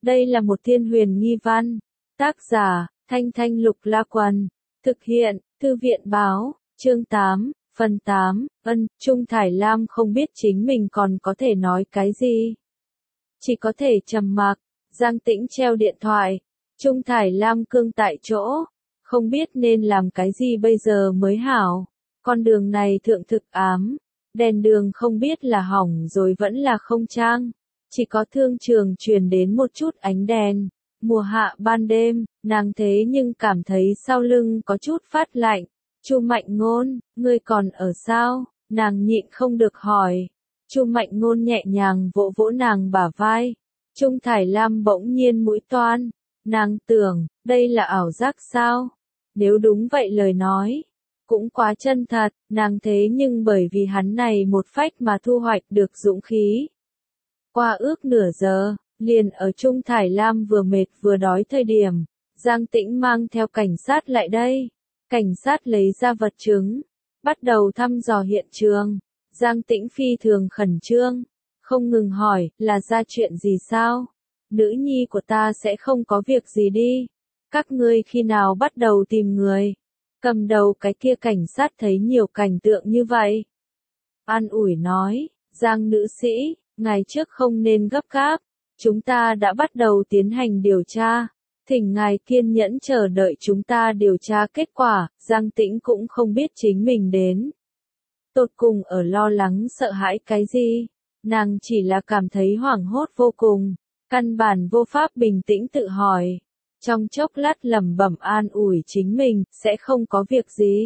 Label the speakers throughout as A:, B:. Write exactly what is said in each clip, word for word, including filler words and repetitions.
A: Đây là một thiên huyền nghi văn. Tác giả, Thanh Thanh Lục La Quần. Thực hiện, Thư viện Báo, chương tám, phần tám, ân, Trung Thải Lam không biết chính mình còn có thể nói cái gì. Chỉ có thể trầm mặc, Giang Tĩnh treo điện thoại. Trung Thải Lam cương tại chỗ, không biết nên làm cái gì bây giờ mới hảo. Con đường này thượng thực ám, đèn đường không biết là hỏng rồi vẫn là không trang. Chỉ có thương trường truyền đến một chút ánh đèn. Mùa hạ ban đêm, nàng thế nhưng cảm thấy sau lưng có chút phát lạnh. Chu Mạnh Ngôn, ngươi còn ở sao? Nàng nhịn không được hỏi. Chu Mạnh Ngôn nhẹ nhàng vỗ vỗ nàng bả vai. Trung Thải Lam bỗng nhiên mũi toan. Nàng tưởng, đây là ảo giác sao? Nếu đúng vậy lời nói, cũng quá chân thật, nàng thế nhưng bởi vì hắn này một phách mà thu hoạch được dũng khí. Qua ước nửa giờ, liền ở Trung Thải Lam vừa mệt vừa đói thời điểm, Giang Tĩnh mang theo cảnh sát lại đây. Cảnh sát lấy ra vật chứng, bắt đầu thăm dò hiện trường. Giang Tĩnh phi thường khẩn trương, không ngừng hỏi, là ra chuyện gì sao? Nữ nhi của ta sẽ không có việc gì đi. Các ngươi khi nào bắt đầu tìm người? Cầm đầu cái kia cảnh sát thấy nhiều cảnh tượng như vậy. An ủi nói, Giang nữ sĩ, ngày trước không nên gấp gáp. Chúng ta đã bắt đầu tiến hành điều tra. Thỉnh ngài kiên nhẫn chờ đợi chúng ta điều tra kết quả. Giang Tĩnh cũng không biết chính mình đến tột cùng ở lo lắng sợ hãi cái gì. Nàng chỉ là cảm thấy hoảng hốt vô cùng, căn bản vô pháp bình tĩnh tự hỏi. Trong chốc lát lẩm bẩm an ủi chính mình, sẽ không có việc gì.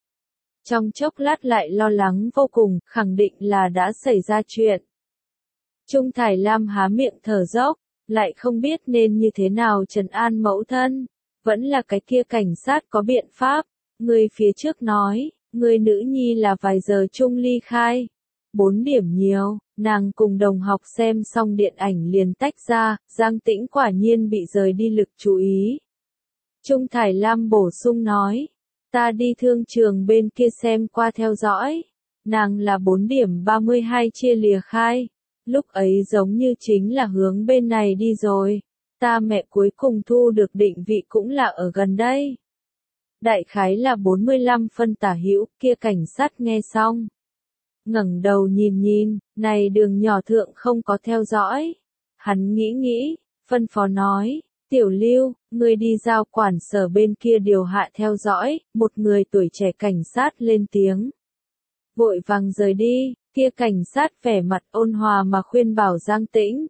A: Trong chốc lát lại lo lắng vô cùng, khẳng định là đã xảy ra chuyện. Trung Thải Lam há miệng thở dốc, lại không biết nên như thế nào trấn an mẫu thân. Vẫn là cái kia cảnh sát có biện pháp. Người phía trước nói, người nữ nhi là vài giờ chung ly khai. Bốn điểm nhiều, nàng cùng đồng học xem xong điện ảnh liền tách ra, Giang Tĩnh quả nhiên bị rời đi lực chú ý. Trung Thải Lam bổ sung nói, ta đi thương trường bên kia xem qua theo dõi. Nàng là bốn điểm ba mươi hai chia lìa khai. Lúc ấy giống như chính là hướng bên này đi rồi. Ta mẹ cuối cùng thu được định vị cũng là ở gần đây. Đại khái là bốn mươi lăm phân tả hữu, kia cảnh sát nghe xong. Ngẩng đầu nhìn nhìn, này đường nhỏ thượng không có theo dõi. Hắn nghĩ nghĩ, phân phó nói, Tiểu Lưu, ngươi đi giao quản sở bên kia điều hạ theo dõi. Một người tuổi trẻ cảnh sát lên tiếng. Vội vàng rời đi. Kia cảnh sát vẻ mặt ôn hòa mà khuyên bảo Giang Tĩnh.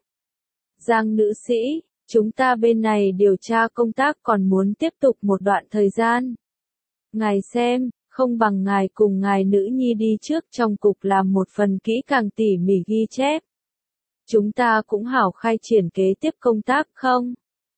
A: Giang nữ sĩ, chúng ta bên này điều tra công tác còn muốn tiếp tục một đoạn thời gian. Ngài xem, không bằng ngài cùng ngài nữ nhi đi trước trong cục làm một phần kỹ càng tỉ mỉ ghi chép. Chúng ta cũng hảo khai triển kế tiếp công tác không?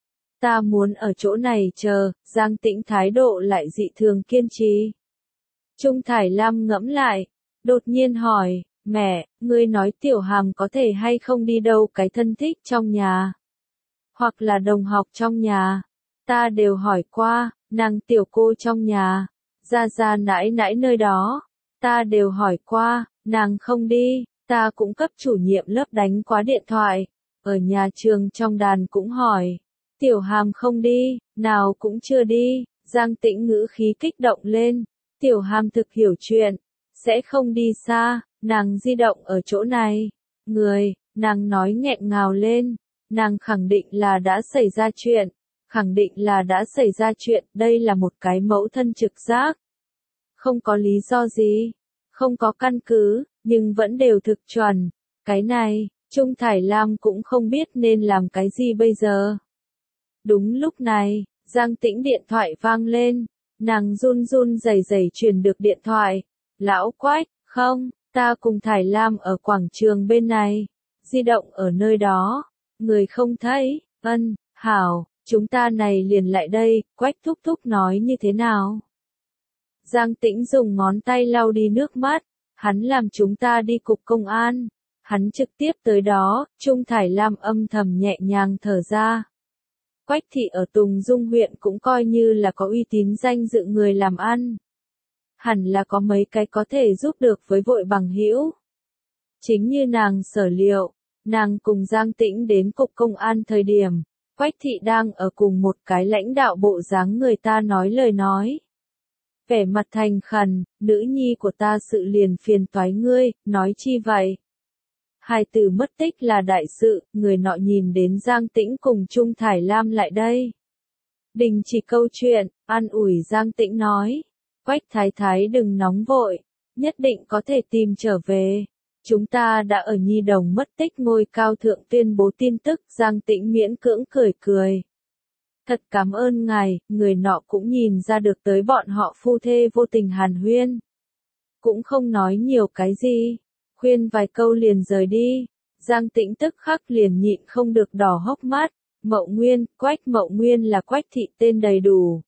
A: Ta muốn ở chỗ này chờ. Giang Tĩnh thái độ lại dị thường kiên trì. Trung Thải Lam ngẫm lại, đột nhiên hỏi. Mẹ, ngươi nói Tiểu Hàm có thể hay không đi đâu cái thân thích trong nhà? Hoặc là đồng học trong nhà? Ta đều hỏi qua, nàng tiểu cô trong nhà, gia gia nãi nãi nơi đó. Ta đều hỏi qua, nàng không đi, ta cũng cấp chủ nhiệm lớp đánh quá điện thoại. Ở nhà trường trong đàn cũng hỏi. Tiểu Hàm không đi, nào cũng chưa đi. Giang Tĩnh ngữ khí kích động lên. Tiểu Hàm thực hiểu chuyện, sẽ không đi xa. Nàng di động ở chỗ này. Người, nàng nói nghẹn ngào lên. Nàng khẳng định là đã xảy ra chuyện. Khẳng định là đã xảy ra chuyện. Đây là một cái mẫu thân trực giác. Không có lý do gì. Không có căn cứ, nhưng vẫn đều thực chuẩn. Cái này, Trung Thải Lam cũng không biết nên làm cái gì bây giờ. Đúng lúc này, Giang Tĩnh điện thoại vang lên. Nàng run run rẩy rẩy truyền được điện thoại. Lão Quách, không. Ta cùng Thải Lam ở quảng trường bên này. Di động ở nơi đó. Người không thấy. Ân, hảo, chúng ta này liền lại đây. Quách thúc thúc nói như thế nào? Giang Tĩnh dùng ngón tay lau đi nước mắt. Hắn làm chúng ta đi cục công an. Hắn trực tiếp tới đó. Trung Thải Lam âm thầm nhẹ nhàng thở ra. Quách thị ở Tùng Dung huyện cũng coi như là có uy tín danh dự người làm ăn. Hẳn là có mấy cái có thể giúp được với vội bằng hữu. Chính như nàng sở liệu, nàng cùng Giang Tĩnh đến cục công an thời điểm, Quách thị đang ở cùng một cái lãnh đạo bộ dáng người ta nói lời nói. Vẻ mặt thành khẩn, nữ nhi của ta sự liền phiền toái ngươi, nói chi vậy? Hai từ mất tích là đại sự, người nọ nhìn đến Giang Tĩnh cùng Trung Thải Lam lại đây. Đình chỉ câu chuyện, an ủi Giang Tĩnh nói. Quách thái thái đừng nóng vội, nhất định có thể tìm trở về. Chúng ta đã ở nhi đồng mất tích ngôi cao thượng tuyên bố tin tức. Giang Tĩnh miễn cưỡng cười cười. Thật cảm ơn ngài, người nọ cũng nhìn ra được tới bọn họ phu thê vô tình hàn huyên. Cũng không nói nhiều cái gì, khuyên vài câu liền rời đi. Giang Tĩnh tức khắc liền nhịn không được đỏ hốc mắt. Mậu Nguyên, Quách Mậu Nguyên là Quách thị tên đầy đủ.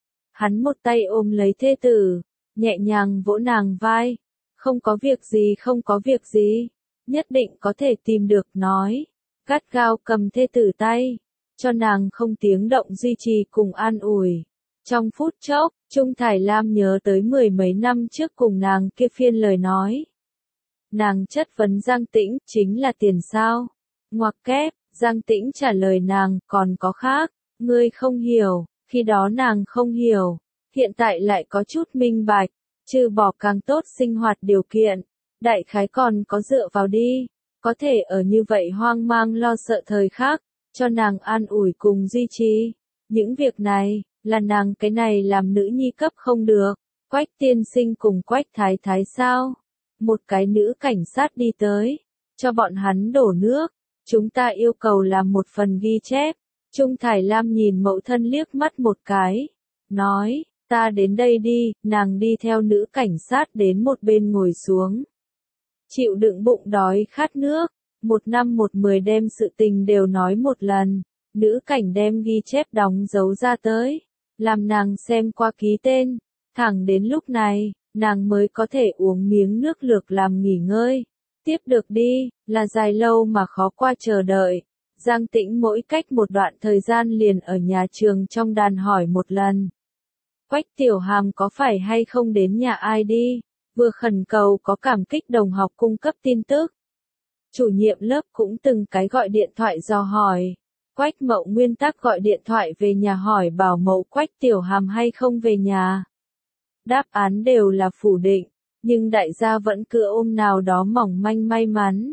A: Hắn một tay ôm lấy thê tử, nhẹ nhàng vỗ nàng vai. Không có việc gì, không có việc gì, nhất định có thể tìm được nói. Gắt gao cầm thê tử tay, cho nàng không tiếng động duy trì cùng an ủi. Trong phút chốc, Trung Thải Lam nhớ tới mười mấy năm trước cùng nàng kia phiên lời nói. Nàng chất vấn Giang Tĩnh, chính là tiền sao? Ngoặc kép, Giang Tĩnh trả lời nàng, còn có khác, ngươi không hiểu, khi đó nàng không hiểu, hiện tại lại có chút minh bạch, trừ bỏ càng tốt sinh hoạt điều kiện, đại khái còn có dựa vào đi, có thể ở như vậy hoang mang lo sợ thời khắc, cho nàng an ủi cùng duy trì. Những việc này, là nàng cái này làm nữ nhi cấp không được. Quách tiên sinh cùng Quách thái thái sao? Một cái nữ cảnh sát đi tới, cho bọn hắn đổ nước. Chúng ta yêu cầu làm một phần ghi chép. Trung Thải Lam nhìn mẫu thân liếc mắt một cái, nói, ta đến đây đi. Nàng đi theo nữ cảnh sát đến một bên ngồi xuống. Chịu đựng bụng đói khát nước, một năm một mười đem sự tình đều nói một lần. Nữ cảnh đem ghi chép đóng dấu ra tới, làm nàng xem qua ký tên. Thẳng đến lúc này, nàng mới có thể uống miếng nước lược làm nghỉ ngơi. Tiếp được đi, là dài lâu mà khó qua chờ đợi. Giang Tĩnh mỗi cách một đoạn thời gian liền ở nhà trường trong đàn hỏi một lần. Quách Tiểu Hàm có phải hay không đến nhà ai đi, vừa khẩn cầu có cảm kích đồng học cung cấp tin tức. Chủ nhiệm lớp cũng từng cái gọi điện thoại dò hỏi. Quách Mậu Nguyên tắc gọi điện thoại về nhà hỏi bảo mẫu Quách Tiểu Hàm hay không về nhà. Đáp án đều là phủ định, nhưng đại gia vẫn cứ ôm nào đó mỏng manh may mắn.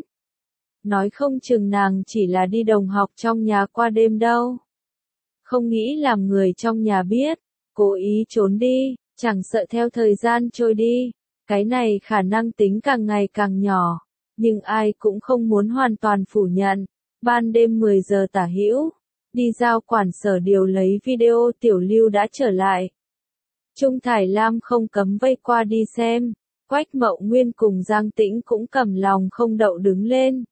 A: Nói không chừng nàng chỉ là đi đồng học trong nhà qua đêm đâu. Không nghĩ làm người trong nhà biết, cố ý trốn đi, chẳng sợ theo thời gian trôi đi. Cái này khả năng tính càng ngày càng nhỏ, nhưng ai cũng không muốn hoàn toàn phủ nhận. Ban đêm mười giờ tả hữu, đi giao quản sở điều lấy video Tiểu Lưu đã trở lại. Trung Thải Lam không cấm vây qua đi xem, Quách Mậu Nguyên cùng Giang Tĩnh cũng cầm lòng không đậu đứng lên.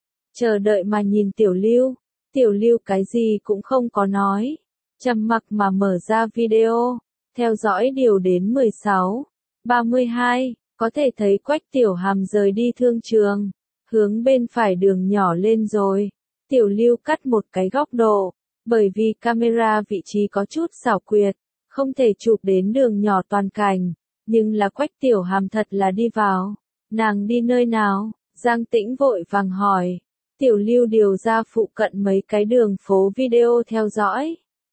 A: Chờ đợi mà nhìn Tiểu Lưu, Tiểu Lưu cái gì cũng không có nói, trầm mặc mà mở ra video, theo dõi điều đến mười sáu, ba mươi hai, có thể thấy Quách Tiểu Hàm rời đi thương trường, hướng bên phải đường nhỏ lên rồi. Tiểu Lưu cắt một cái góc độ, bởi vì camera vị trí có chút xảo quyệt, không thể chụp đến đường nhỏ toàn cảnh, nhưng là Quách Tiểu Hàm thật là đi vào. Nàng đi nơi nào? Giang Tĩnh vội vàng hỏi. Tiểu Lưu điều ra phụ cận mấy cái đường phố video theo dõi.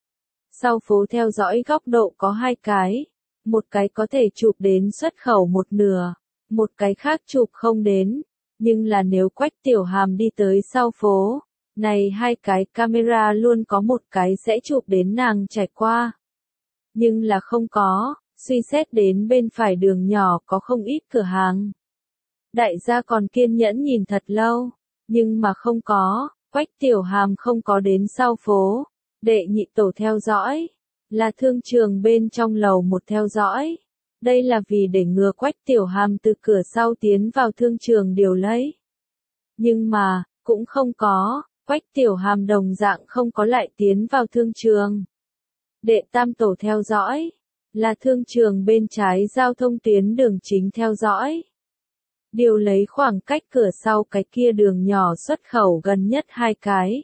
A: Sau phố theo dõi góc độ có hai cái, một cái có thể chụp đến xuất khẩu một nửa, một cái khác chụp không đến, nhưng là nếu Quách Tiểu Hàm đi tới sau phố, này hai cái camera luôn có một cái sẽ chụp đến nàng trải qua. Nhưng là không có, suy xét đến bên phải đường nhỏ có không ít cửa hàng. Đại gia còn kiên nhẫn nhìn thật lâu, nhưng mà không có, Quách Tiểu Hàm không có đến sau phố. Đệ nhị tổ theo dõi, là thương trường bên trong lầu một theo dõi. Đây là vì để ngừa Quách Tiểu Hàm từ cửa sau tiến vào thương trường điều lấy. Nhưng mà, cũng không có, Quách Tiểu Hàm đồng dạng không có lại tiến vào thương trường. Đệ tam tổ theo dõi, là thương trường bên trái giao thông tuyến đường chính theo dõi. Điều lấy khoảng cách cửa sau cái kia đường nhỏ xuất khẩu gần nhất hai cái.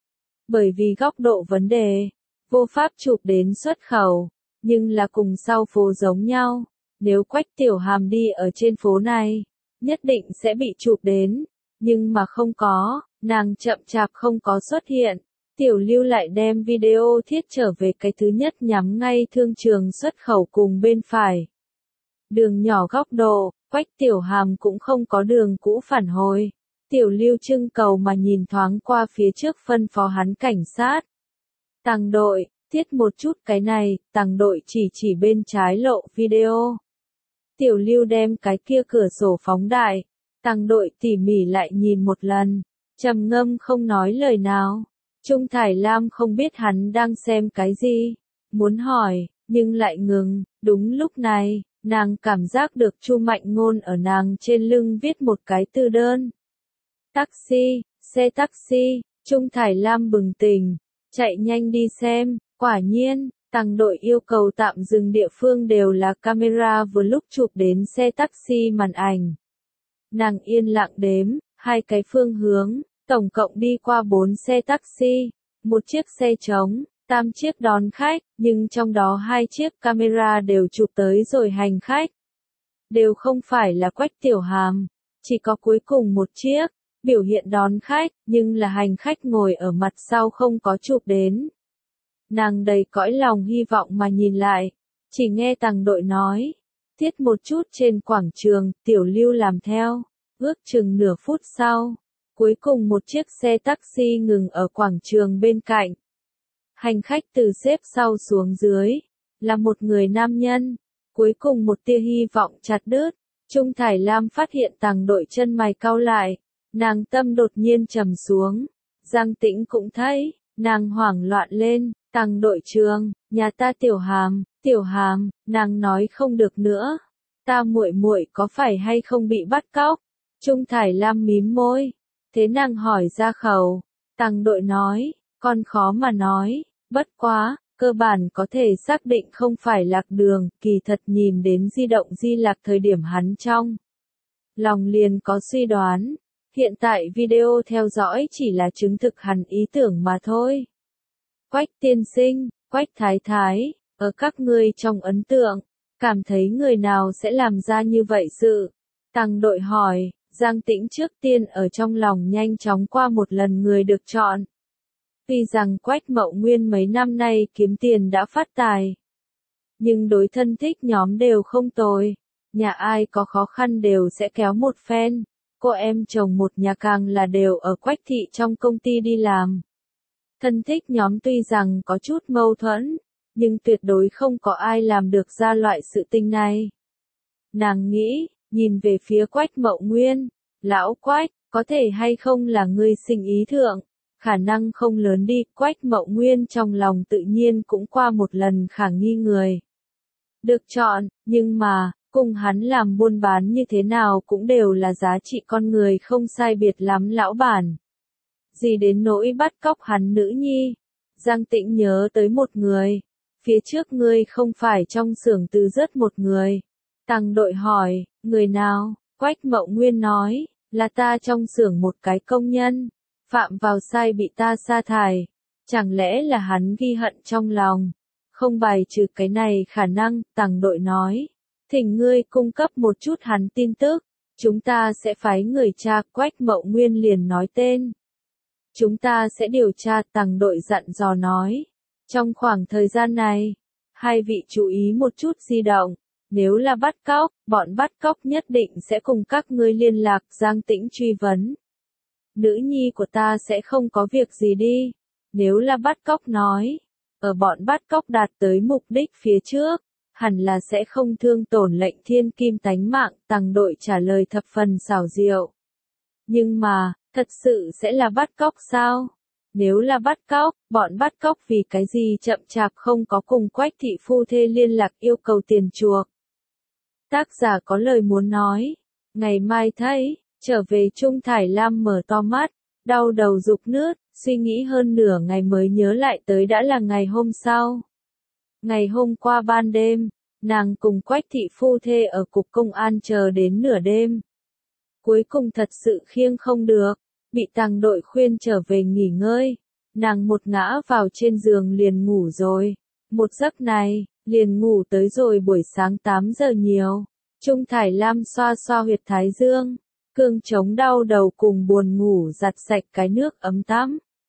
A: Bởi vì góc độ vấn đề, vô pháp chụp đến xuất khẩu, nhưng là cùng sau phố giống nhau. Nếu Quách Tiểu Hàm đi ở trên phố này, nhất định sẽ bị chụp đến, nhưng mà không có, nàng chậm chạp không có xuất hiện. Tiểu Lưu lại đem video thiết trở về cái thứ nhất nhắm ngay thương trường xuất khẩu cùng bên phải. Đường nhỏ góc độ, Quách Tiểu Hàm cũng không có đường cũ phản hồi. Tiểu Lưu trưng cầu mà nhìn thoáng qua phía trước phân phó hắn cảnh sát. Tàng đội, thiết một chút cái này, tàng đội chỉ chỉ bên trái lộ video. Tiểu Lưu đem cái kia cửa sổ phóng đại. Tàng đội tỉ mỉ lại nhìn một lần. Trầm ngâm không nói lời nào. Trung Thải Lam không biết hắn đang xem cái gì. Muốn hỏi, nhưng lại ngừng. Đúng lúc này, nàng cảm giác được Chu Mạnh Ngôn ở nàng trên lưng viết một cái từ đơn. Taxi, xe taxi, Trung Thải Lam bừng tỉnh, chạy nhanh đi xem, quả nhiên, tàng đội yêu cầu tạm dừng địa phương đều là camera vừa lúc chụp đến xe taxi màn ảnh. Nàng yên lặng đếm, hai cái phương hướng, tổng cộng đi qua bốn xe taxi, một chiếc xe trống, tám chiếc đón khách, nhưng trong đó hai chiếc camera đều chụp tới rồi hành khách. Đều không phải là Quách Tiểu Hàm, chỉ có cuối cùng một chiếc, biểu hiện đón khách, nhưng là hành khách ngồi ở mặt sau không có chụp đến. Nàng đầy cõi lòng hy vọng mà nhìn lại, chỉ nghe tàng đội nói, thiết một chút trên quảng trường, Tiểu Lưu làm theo, ước chừng nửa phút sau, cuối cùng một chiếc xe taxi ngừng ở quảng trường bên cạnh. Hành khách từ xếp sau xuống dưới, là một người nam nhân, cuối cùng một tia hy vọng chặt đứt. Trung Thải Lam phát hiện tàng đội chân mày cau lại, nàng tâm đột nhiên trầm xuống. Giang Tĩnh cũng thấy, nàng hoảng loạn lên, tàng đội trường, nhà ta Tiểu Hàm, Tiểu Hàm, nàng nói không được nữa. Ta muội muội có phải hay không bị bắt cóc? Trung Thải Lam mím môi, thế nàng hỏi ra khẩu, tàng đội nói, con khó mà nói, bất quá, cơ bản có thể xác định không phải lạc đường, kỳ thật nhìn đến di động di lạc thời điểm hắn trong lòng liền có suy đoán, hiện tại video theo dõi chỉ là chứng thực hắn ý tưởng mà thôi. Quách tiên sinh, Quách thái thái, ở các ngươi trong ấn tượng, cảm thấy người nào sẽ làm ra như vậy sự? Tàng đội hỏi, Giang Tĩnh trước tiên ở trong lòng nhanh chóng qua một lần người được chọn. Tuy rằng Quách Mậu Nguyên mấy năm nay kiếm tiền đã phát tài, nhưng đối thân thích nhóm đều không tồi, nhà ai có khó khăn đều sẽ kéo một phen, cô em chồng một nhà càng là đều ở Quách thị trong công ty đi làm. Thân thích nhóm tuy rằng có chút mâu thuẫn, nhưng tuyệt đối không có ai làm được ra loại sự tình này. Nàng nghĩ, nhìn về phía Quách Mậu Nguyên, lão Quách, có thể hay không là ngươi sinh ý thượng? Khả năng không lớn đi, Quách Mậu Nguyên trong lòng tự nhiên cũng qua một lần khả nghi người được chọn, nhưng mà, cùng hắn làm buôn bán như thế nào cũng đều là giá trị con người không sai biệt lắm lão bản. Gì đến nỗi bắt cóc hắn nữ nhi? Giang Tĩnh nhớ tới một người, phía trước ngươi không phải trong xưởng từ rất một người. Tàng đội hỏi, người nào? Quách Mậu Nguyên nói, là ta trong xưởng một cái công nhân. Phạm vào sai bị ta sa thải, chẳng lẽ là hắn ghi hận trong lòng, không bài trừ cái này khả năng, tàng đội nói, thỉnh ngươi cung cấp một chút hắn tin tức, chúng ta sẽ phái người tra. Quách Mậu Nguyên liền nói tên. Chúng ta sẽ điều tra, tàng đội dặn dò nói, trong khoảng thời gian này, hai vị chú ý một chút di động, nếu là bắt cóc, bọn bắt cóc nhất định sẽ cùng các ngươi liên lạc. Giang Tĩnh truy vấn. Nữ nhi của ta sẽ không có việc gì đi, nếu là bắt cóc nói, ở bọn bắt cóc đạt tới mục đích phía trước, hẳn là sẽ không thương tổn lệnh thiên kim tánh mạng. Tàng đội trả lời thập phần xảo diệu. Nhưng mà, thật sự sẽ là bắt cóc sao? Nếu là bắt cóc, bọn bắt cóc vì cái gì chậm chạp không có cùng Quách thị phu thê liên lạc yêu cầu tiền chuộc? Tác giả có lời muốn nói, ngày mai thấy. Trở về Trung Thải Lam mở to mắt, đau đầu rục nứt, suy nghĩ hơn nửa ngày mới nhớ lại tới đã là ngày hôm sau. Ngày hôm qua ban đêm, nàng cùng Quách thị phu thê ở cục công an chờ đến nửa đêm. Cuối cùng thật sự khiêng không được, bị tàng đội khuyên trở về nghỉ ngơi. Nàng một ngã vào trên giường liền ngủ rồi. Một giấc này, liền ngủ tới rồi buổi sáng tám giờ nhiều. Trung Thải Lam xoa xoa huyệt thái dương. Cương chống đau đầu cùng buồn ngủ giặt sạch cái nước ấm tắm.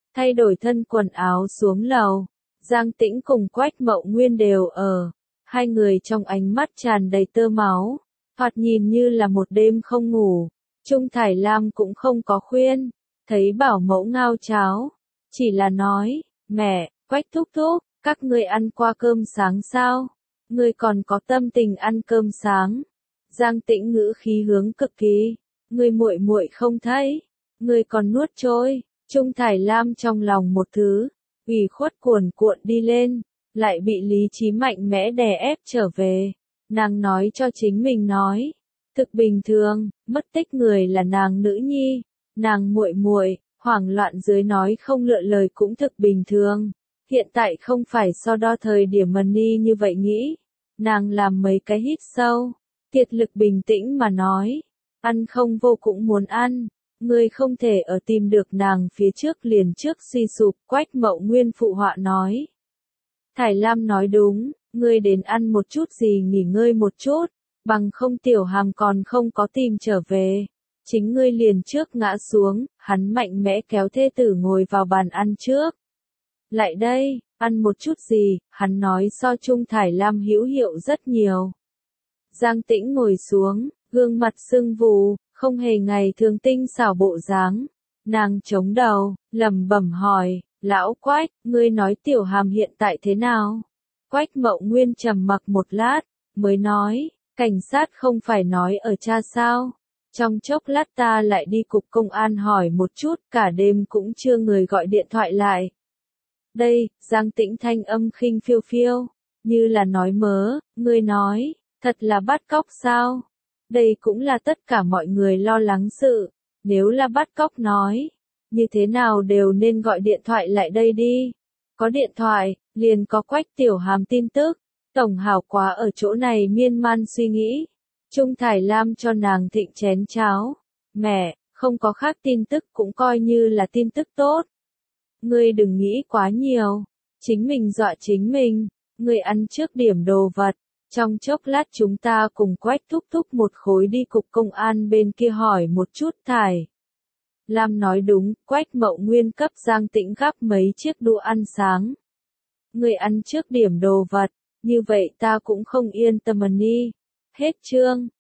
A: thay đổi thân quần áo xuống lầu. Giang Tĩnh cùng Quách Mậu Nguyên đều ở. Hai người trong ánh mắt tràn đầy tơ máu, thoạt nhìn như là một đêm không ngủ. Trung Thải Lam cũng không có khuyên, thấy bảo mẫu ngao cháo, chỉ là nói, mẹ, Quách thúc thúc, các ngươi ăn qua cơm sáng sao? Ngươi còn có tâm tình ăn cơm sáng? Giang Tĩnh ngữ khí hướng cực kỳ, ngươi muội muội không thấy, ngươi còn nuốt trôi. Trung Thải Lam trong lòng một thứ ủy khuất cuồn cuộn đi lên, lại bị lý trí mạnh mẽ đè ép trở về. Nàng nói cho chính mình nói, thực bình thường, mất tích người là nàng nữ nhi, nàng muội muội, hoảng loạn dưới nói không lựa lời cũng thực bình thường. Hiện tại không phải so đo thời điểm mần ni như vậy nghĩ. Nàng làm mấy cái hít sâu, kiệt lực bình tĩnh mà nói, ăn không vô cũng muốn ăn. Ngươi không thể ở tìm được nàng phía trước liền trước suy sụp. Quách Mậu Nguyên phụ họa nói. Thải Lam nói đúng, ngươi đến ăn một chút gì nghỉ ngơi một chút, bằng không tiểu hàm còn không có tìm trở về. Chính ngươi liền trước ngã xuống, hắn mạnh mẽ kéo thê tử ngồi vào bàn ăn trước. Lại đây, ăn một chút gì, hắn nói so Trung Thải Lam hữu hiệu rất nhiều. Giang Tĩnh ngồi xuống, gương mặt sưng vù, không hề ngày thường tinh xảo bộ dáng. Nàng chống đầu, lẩm bẩm hỏi, lão Quách, ngươi nói tiểu hàm hiện tại thế nào? Quách Mậu Nguyên trầm mặc một lát, mới nói, cảnh sát không phải nói ở cha sao? Trong chốc lát ta lại đi cục công an hỏi một chút, cả đêm cũng chưa người gọi điện thoại lại. Đây, Giang Tĩnh thanh âm khinh phiêu phiêu, như là nói mớ, ngươi nói, thật là bắt cóc sao? Đây cũng là tất cả mọi người lo lắng sự, nếu là bắt cóc nói, như thế nào đều nên gọi điện thoại lại đây đi. Có điện thoại, liền có Quách tiểu hàm tin tức, tổng hảo quá ở chỗ này miên man suy nghĩ. Trung Thải Lam cho nàng thịnh chén cháo, mẹ, không có khác tin tức cũng coi như là tin tức tốt. Ngươi đừng nghĩ quá nhiều, chính mình dọa chính mình, ngươi ăn trước điểm đồ vật. Trong chốc lát chúng ta cùng Quách thúc thúc một khối đi cục công an bên kia hỏi một chút. Thải Lam nói đúng, Quách Mậu Nguyên cấp Giang Tĩnh gắp mấy chiếc đũa ăn sáng. Người ăn trước điểm đồ vật, như vậy ta cũng không yên tâm đi. Hết chương.